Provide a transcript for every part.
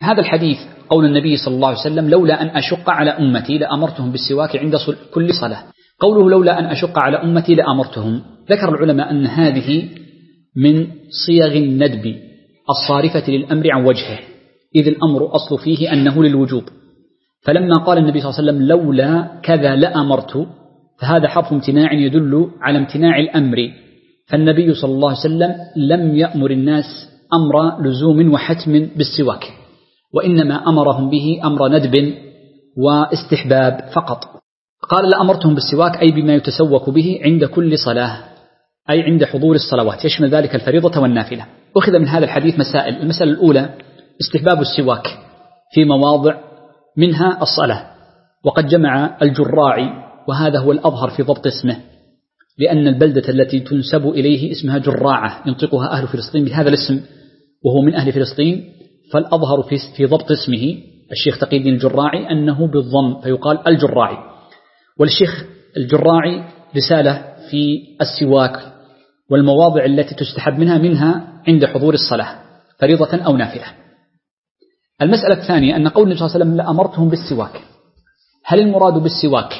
هذا الحديث قول النبي صلى الله عليه وسلم لولا أن أشق على أمتي لأمرتهم بالسواك عند كل صلاة. قوله لولا أن أشق على أمتي لأمرتهم، ذكر العلماء أن هذه من صيغ الندب الصارفة للأمر عن وجهه، إذ الأمر أصل فيه أنه للوجوب، فلما قال النبي صلى الله عليه وسلم لولا كذا لأمرت، فهذا حرف امتناع يدل على امتناع الأمر، فالنبي صلى الله عليه وسلم لم يأمر الناس أمر لزوم وحتم بالسواك، وإنما أمرهم به أمر ندب واستحباب فقط. قال لأمرتهم بالسواك أي بما يتسوك به عند كل صلاة، أي عند حضور الصلوات، يشمل ذلك الفريضة والنافلة. أخذ من هذا الحديث مسائل. المسألة الأولى استحباب السواك في مواضع منها الصلاة، وقد جمع الجراعي، وهذا هو الأظهر في ضبط اسمه، لأن البلدة التي تنسب إليه اسمها جراعة ينطقها أهل فلسطين بهذا الاسم وهو من أهل فلسطين، فالأظهر في ضبط اسمه الشيخ تقي الدين الجراعي أنه بالضم فيقال الجراعي. والشيخ الجراعي رسالة في السواك والمواضع التي تستحب منها عند حضور الصلاة فريضة أو نافلة. المسألة الثانية أن قول النبي صلى الله عليه وسلم لأمرتهم بالسواك، هل المراد بالسواك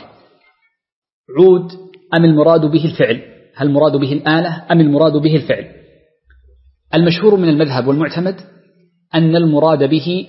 عود أم المراد به الفعل؟ هل المراد به الآلة أم المراد به الفعل؟ المشهور من المذهب والمعتمد أن المراد به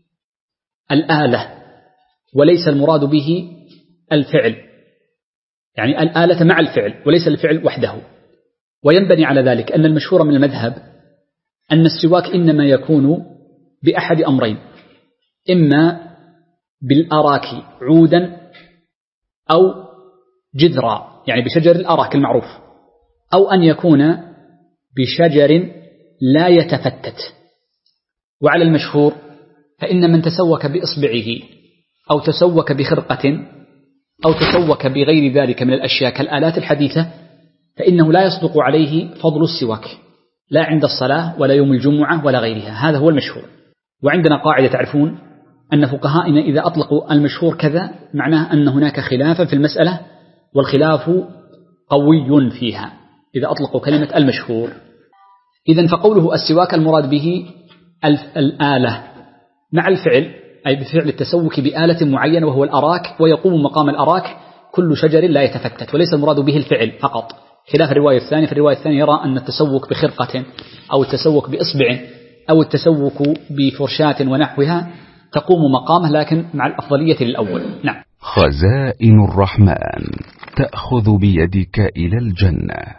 الآلة وليس المراد به الفعل، يعني الآلة مع الفعل وليس الفعل وحده. وينبني على ذلك أن المشهور من المذهب أن السواك إنما يكون بأحد أمرين، إما بالأراك عودا أو جذرا، يعني بشجر الأراك المعروف، أو أن يكون بشجر لا يتفتت. وعلى المشهور فإن من تسوك بإصبعه أو تسوك بخرقة أو تسوك بغير ذلك من الأشياء كالآلات الحديثة فإنه لا يصدق عليه فضل السواك، لا عند الصلاة ولا يوم الجمعة ولا غيرها. هذا هو المشهور. وعندنا قاعدة تعرفون أن فقهائنا إذا أطلقوا المشهور كذا معناه أن هناك خلافا في المسألة، والخلاف قوي فيها إذا أطلقوا كلمة المشهور. إذن فقوله السواك المراد به الآلة مع الفعل، أي بفعل التسوك بآلة معينة وهو الأراك، ويقوم مقام الأراك كل شجر لا يتفتت، وليس المراد به الفعل فقط، خلاف الرواية الثانية. في الرواية الثانية يرى أن التسوك بخرقة أو التسوك بإصبع أو التسوك بفرشاة ونحوها تقوم مقامه، لكن مع الأفضلية للأول. نعم. خزائن الرحمن تأخذ بيدك إلى الجنة.